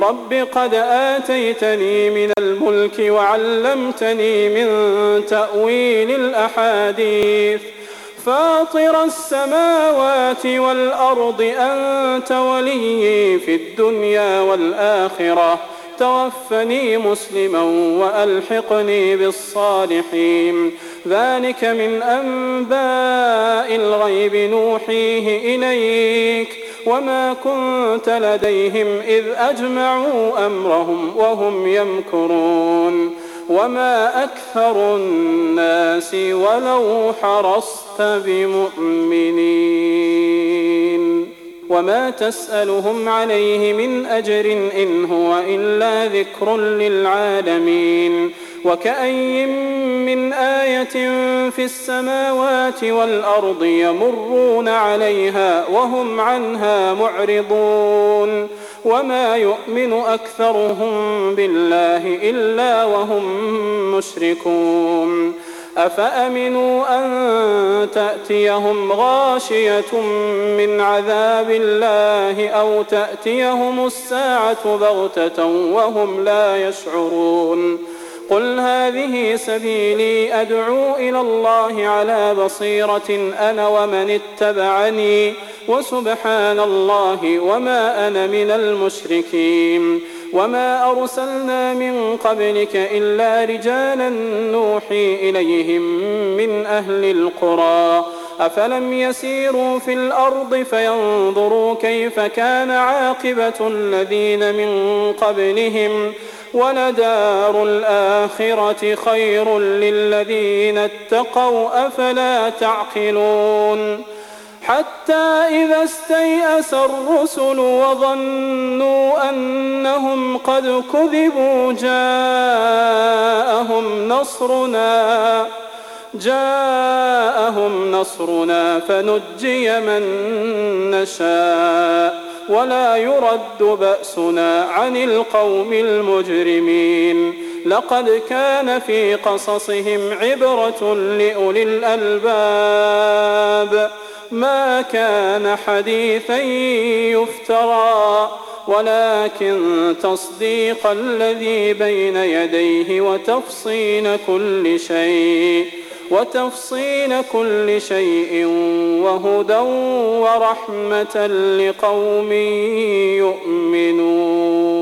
رب قد آتيتني من الملك وعلمتني من تأويل الأحاديث فاطر السماوات والأرض أنت وليي في الدنيا والآخرة توفني مسلما وألحقني بالصالحين ذلك من أنباء الغيب نوحيه إليك وما كنت لديهم إذ أجمعوا أمرهم وهم يمكرون وما أكثر الناس ولو حرصت بمؤمنين وما تسألهم عليه من أجر إن هو إلا ذكر للعالمين وكأي من آية في السماوات والأرض يمرون عليها وهم عنها معرضون وما يؤمن أكثرهم بالله إلا وهم مشركون أفأمنوا أن تأتيهم غاشية من عذاب الله أو تأتيهم الساعة بغتة وهم لا يشعرون قل هذه سبيلي أدعو إلى الله على بصيرة أنا ومن اتبعني وسبحان الله وما أنا من المشركين وما أرسلنا من قبلك إلا رجالا نوحي إليهم من أهل القرى أفلم يسيروا في الأرض فينظروا كيف كان عاقبة الذين من قبلهم ولدار الآخرة خير للذين اتقوا أفلا تعقلون حتى إذا استيأس الرسل وظنوا أنهم قد كذبوا جاءهم نصرنا فنجي من نشاء ولا يرد بأسنا عن القوم المجرمين لقد كان في قصصهم عبرة لأولي الألباب ما كان حديثا يفترى ولكن تصديق الذي بين يديه وتفصيل كل شيء وهدى ورحمة لقوم يؤمنون.